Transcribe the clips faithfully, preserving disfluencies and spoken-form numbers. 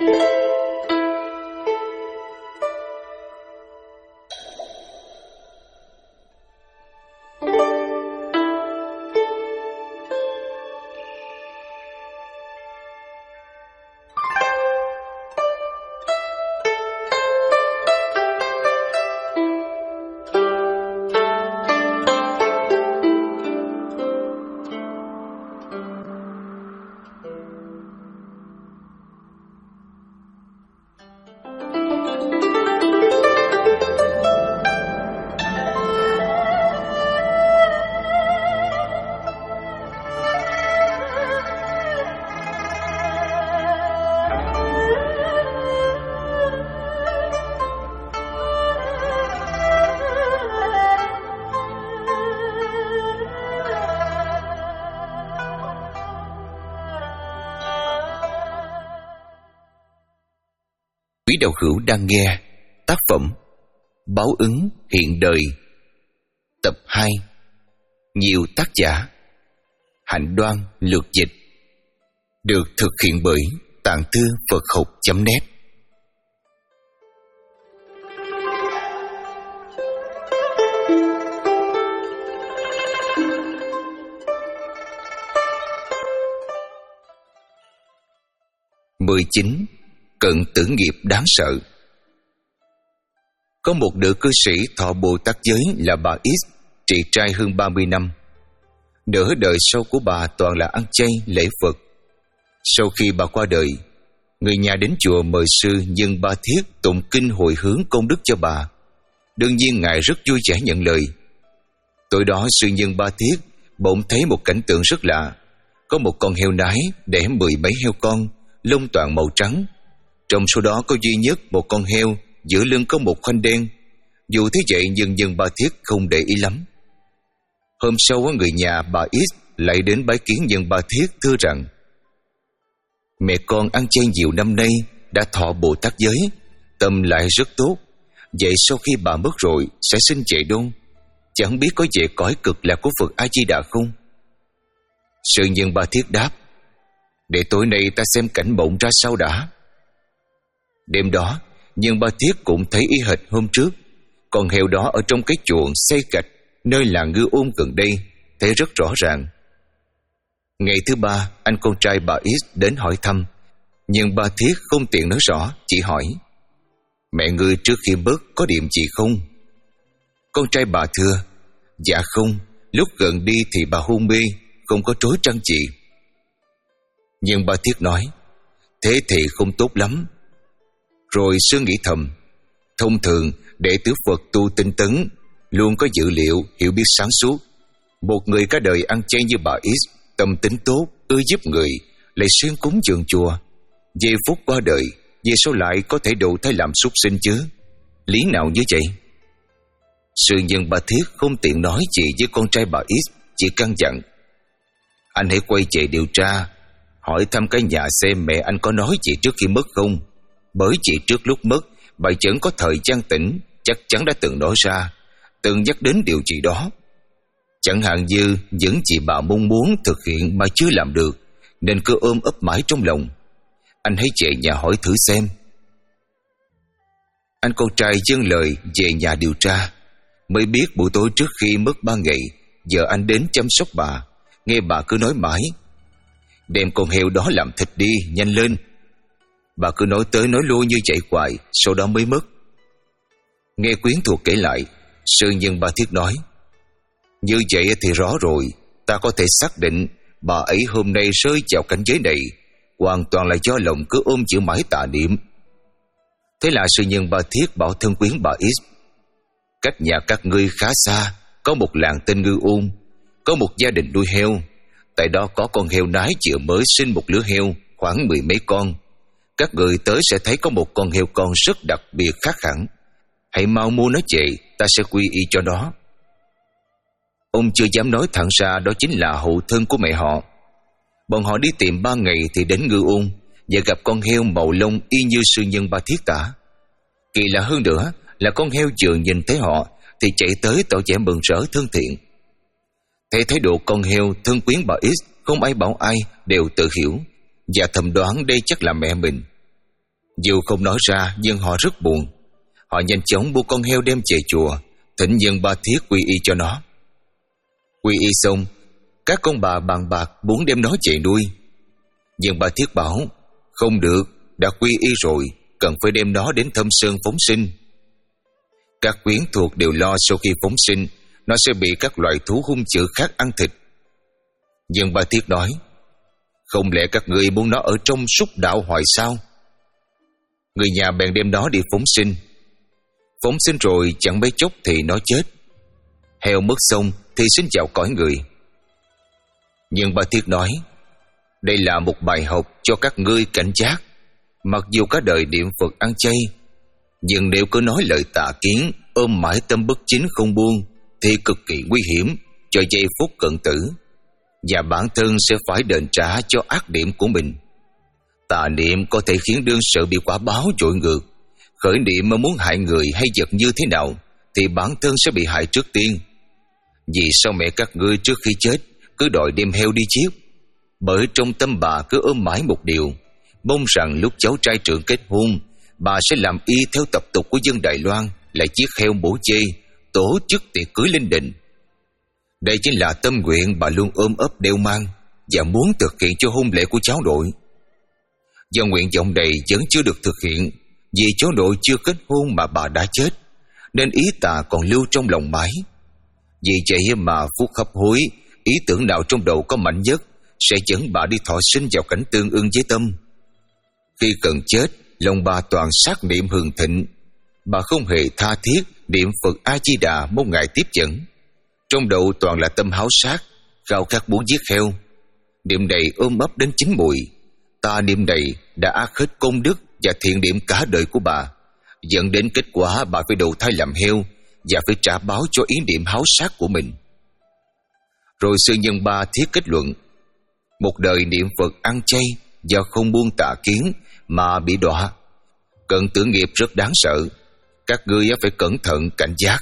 Quý đạo hữu đang nghe tác phẩm Báo ứng hiện đời, tập hai, nhiều tác giả, Hạnh Đoan lược dịch, được thực hiện bởi Tạng Thư Phật Học chấm net. mười chín. Cận tử nghiệp đáng sợ. Có một nữ cư sĩ thọ Bồ Tát giới là bà X, trị trai hơn ba mươi năm. Nửa đời sau của bà toàn là ăn chay lễ Phật. Sau khi bà qua đời, người nhà đến chùa mời sư Nhân Ba Thiết tụng kinh hồi hướng công đức cho bà. Đương nhiên ngài rất vui vẻ nhận lời. Tối đó sư Nhân Ba Thiết bỗng thấy một cảnh tượng rất lạ. Có một con heo nái đẻ mười mấy heo con, lông toàn màu trắng. Trong số đó có duy nhất một con heo giữa lưng có một khoanh đen. Dù thế vậy nhưng Nhân Ba Thiết không để ý lắm. Hôm sau người nhà bà X lại đến bái kiến Nhân Ba Thiết, thưa rằng: mẹ con ăn chay nhiều năm nay, đã thọ Bồ Tát giới, tâm lại rất tốt. Vậy sau khi bà mất rồi sẽ sinh chạy đâu? Chẳng biết có về cõi cực lạc của Phật A Di Đà không? Sư Nhân Ba Thiết đáp: để tối nay ta xem cảnh mộng ra sao đã. Đêm đó, Nhân Ba Thiết cũng thấy y hệt hôm trước. Con heo đó ở trong cái chuồng xây gạch nơi làng Ngư Ôn gần đây, thấy rất rõ ràng. Ngày thứ ba, anh con trai bà X đến hỏi thăm. Nhưng Ba Thiết không tiện nói rõ, chỉ hỏi: mẹ ngươi trước khi mất có điểm gì không? Con trai bà thưa: dạ không, lúc gần đi thì bà hôn mê, không có trối trăng gì. Nhưng Ba Thiết nói: thế thì không tốt lắm. Rồi sư nghĩ thầm: thông thường đệ tử Phật tu tinh tấn, luôn có dự liệu, hiểu biết sáng suốt. Một người cả đời ăn chay như bà X, tâm tính tốt, ưa giúp người, lại xuyên cúng dường chùa, giây phút qua đời, về sau lại có thể độ thay làm súc sinh chứ? Lý nào như vậy? Sư Nhân Ba Thiết không tiện nói gì với con trai bà X, chỉ căn dặn: anh hãy quay về điều tra, hỏi thăm cái nhà xem mẹ anh có nói gì trước khi mất không. Bởi chỉ trước lúc mất, bà vẫn có thời gian tỉnh, chắc chắn đã từng nói ra, từng nhắc đến điều gì đó. Chẳng hạn như những gì bà mong muốn thực hiện mà chưa làm được, nên cứ ôm ấp mãi trong lòng. Anh hãy về nhà hỏi thử xem. Anh con trai dâng lời về nhà điều tra. Mới biết buổi tối trước khi mất ba ngày, giờ anh đến chăm sóc bà. Nghe bà cứ nói mãi: đem con heo đó làm thịt đi, nhanh lên. Bà cứ nói tới nói lui như vậy hoài, sau đó mới mất. Nghe quyến thuộc kể lại, sư Nhân Ba Thiết nói: như vậy thì rõ rồi, ta có thể xác định bà ấy hôm nay rơi vào cảnh giới này hoàn toàn là do lòng cứ ôm chữ mãi tà niệm. Thế là sư Nhân Ba Thiết bảo thân quyến bà X: cách nhà các ngươi khá xa, có một làng tên Ngư Ôn, có một gia đình nuôi heo. Tại đó có con heo nái vừa mới sinh một lứa heo, khoảng mười mấy con. Các người tới sẽ thấy có một con heo con rất đặc biệt khác hẳn. Hãy mau mua nó về, ta sẽ quy y cho nó. Ông chưa dám nói thẳng ra đó chính là hậu thân của mẹ họ. Bọn họ đi tìm ba ngày thì đến Ngư Ôn và gặp con heo màu lông y như sư Nhân Ba Thiết tả. Kỳ lạ hơn nữa là con heo vừa nhìn thấy họ thì chạy tới tỏ vẻ mừng rỡ thân thiện. Thấy thái độ con heo, thân quyến bà X không ai bảo ai, đều tự hiểu và thầm đoán đây chắc là mẹ mình. Dù không nói ra nhưng họ rất buồn. Họ nhanh chóng mua con heo đem về chùa, thỉnh nhân Ba Thiết quy y cho nó. Quy y xong, các con bà bàn bạc muốn đem nó về nuôi. Nhưng Ba Thiết bảo không được, đã quy y rồi, cần phải đem nó đến Thâm Sơn phóng sinh. Các quyến thuộc đều lo sau khi phóng sinh nó sẽ bị các loại thú hung dữ khác ăn thịt. Nhưng Ba Thiết nói, không lẽ các ngươi muốn nó ở trong súc đạo hoài sao? Người nhà bèn đem nó đi phóng sinh. Phóng sinh rồi chẳng mấy chốc thì nó chết. Heo mất xong thì xin chào cõi người. Nhưng Ba Thiết nói, đây là một bài học cho các ngươi cảnh giác. Mặc dù cả đời niệm Phật ăn chay, nhưng nếu cứ nói lời tà kiến, ôm mãi tâm bất chính không buông, thì cực kỳ nguy hiểm cho giây phút cận tử, và bản thân sẽ phải đền trả cho ác niệm của mình. Tà niệm có thể khiến đương sự bị quả báo dội ngược. Khởi niệm mà muốn hại người hay vật như thế nào thì bản thân sẽ bị hại trước tiên. Vì sao mẹ các ngươi trước khi chết cứ đòi đem heo đi giết? Bởi trong tâm bà cứ ôm mãi một điều, mong rằng lúc cháu trai trưởng kết hôn, bà sẽ làm y theo tập tục của dân Đài Loan, lại giết heo bổ chê, tổ chức tiệc cưới linh đình. Đây chính là tâm nguyện bà luôn ôm ấp đeo mang và muốn thực hiện cho hôn lễ của cháu nội. Do nguyện vọng này vẫn chưa được thực hiện, vì cháu nội chưa kết hôn mà bà đã chết, nên ý tà còn lưu trong lòng mãi. Vì vậy mà phút hấp hối, ý tưởng nào trong đầu có mạnh nhất sẽ dẫn bà đi thọ sinh vào cảnh tương ưng với tâm. Khi cần chết, lòng bà toàn sát niệm hừng thịnh. Bà không hề tha thiết niệm Phật A Di Đà mong ngài tiếp dẫn. Trong đầu toàn là tâm háo sát, khao khát muốn giết heo. Niệm này ôm ấp đến chín mùi. Ta niệm này đã ác hết công đức và thiện niệm cả đời của bà, dẫn đến kết quả bà phải đầu thai làm heo và phải trả báo cho ý niệm háo sát của mình. Rồi sư nhân Ba Thiết kết luận, một đời niệm Phật ăn chay do không buông tà kiến mà bị đọa, cận tử nghiệp rất đáng sợ. Các ngươi phải cẩn thận cảnh giác.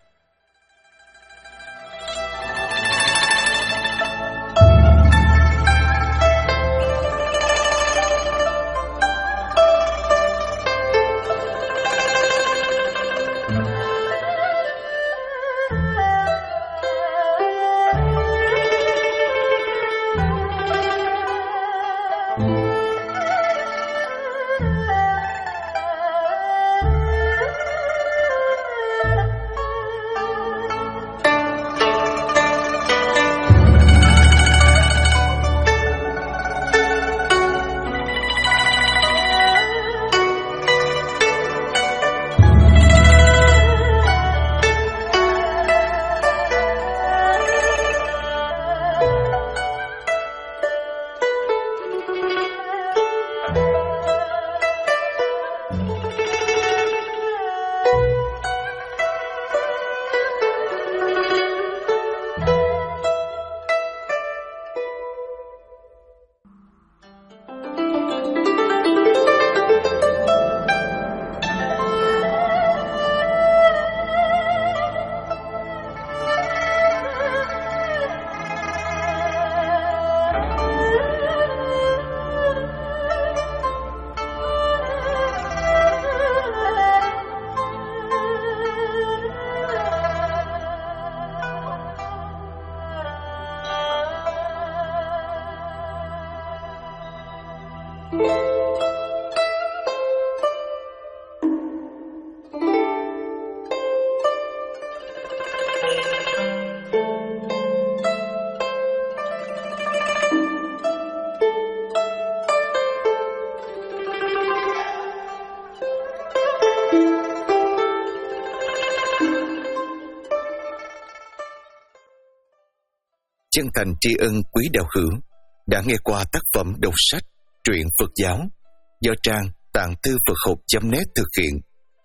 Chân thành tri ân quý đạo hữu đã nghe qua tác phẩm đọc sách truyện Phật giáo do trang tạng thư Phật học chấm net thực hiện.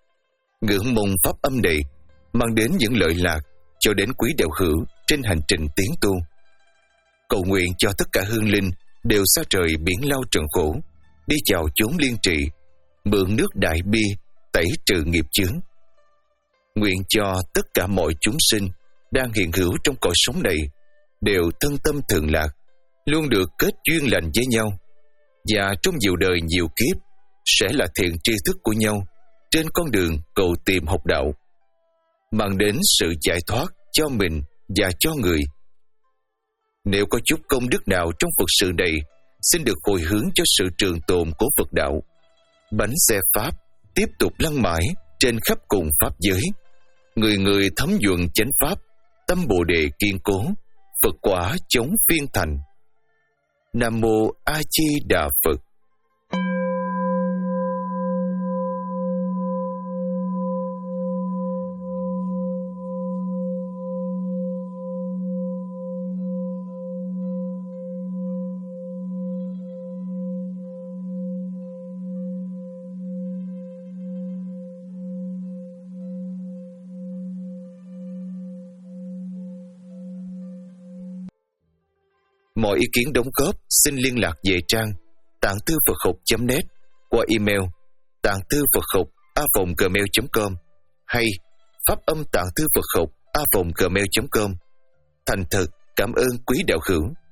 Ngưỡng mong pháp âm này mang đến những lợi lạc cho đến quý đạo hữu trên hành trình tiến tu. Cầu nguyện cho tất cả hương linh đều xa trời biển lao trần khổ, đi vào chốn liên trì, mượn nước đại bi tẩy trừ nghiệp chướng. Nguyện cho tất cả mọi chúng sinh đang hiện hữu trong cõi sống này đều thân tâm thường lạc, luôn được kết duyên lành với nhau, và trong nhiều đời nhiều kiếp sẽ là thiện tri thức của nhau trên con đường cầu tìm học đạo, mang đến sự giải thoát cho mình và cho người. Nếu có chút công đức nào trong Phật sự này, xin được hồi hướng cho sự trường tồn của Phật đạo. Bánh xe Pháp tiếp tục lăn mãi trên khắp cùng Pháp giới. Người người thấm nhuận chánh Pháp, tâm Bồ Đề kiên cố, Phật quả chống phiên thành. Nam Mô A Di Đà Phật. Mọi ý kiến đóng góp xin liên lạc về trang tạng thư Phật học chấm net qua email tạng thư Phật học a vòng gmail chấm com hay pháp âm tạng thư Phật học a vòng gmail chấm com. Thành thật cảm ơn quý đạo hữu.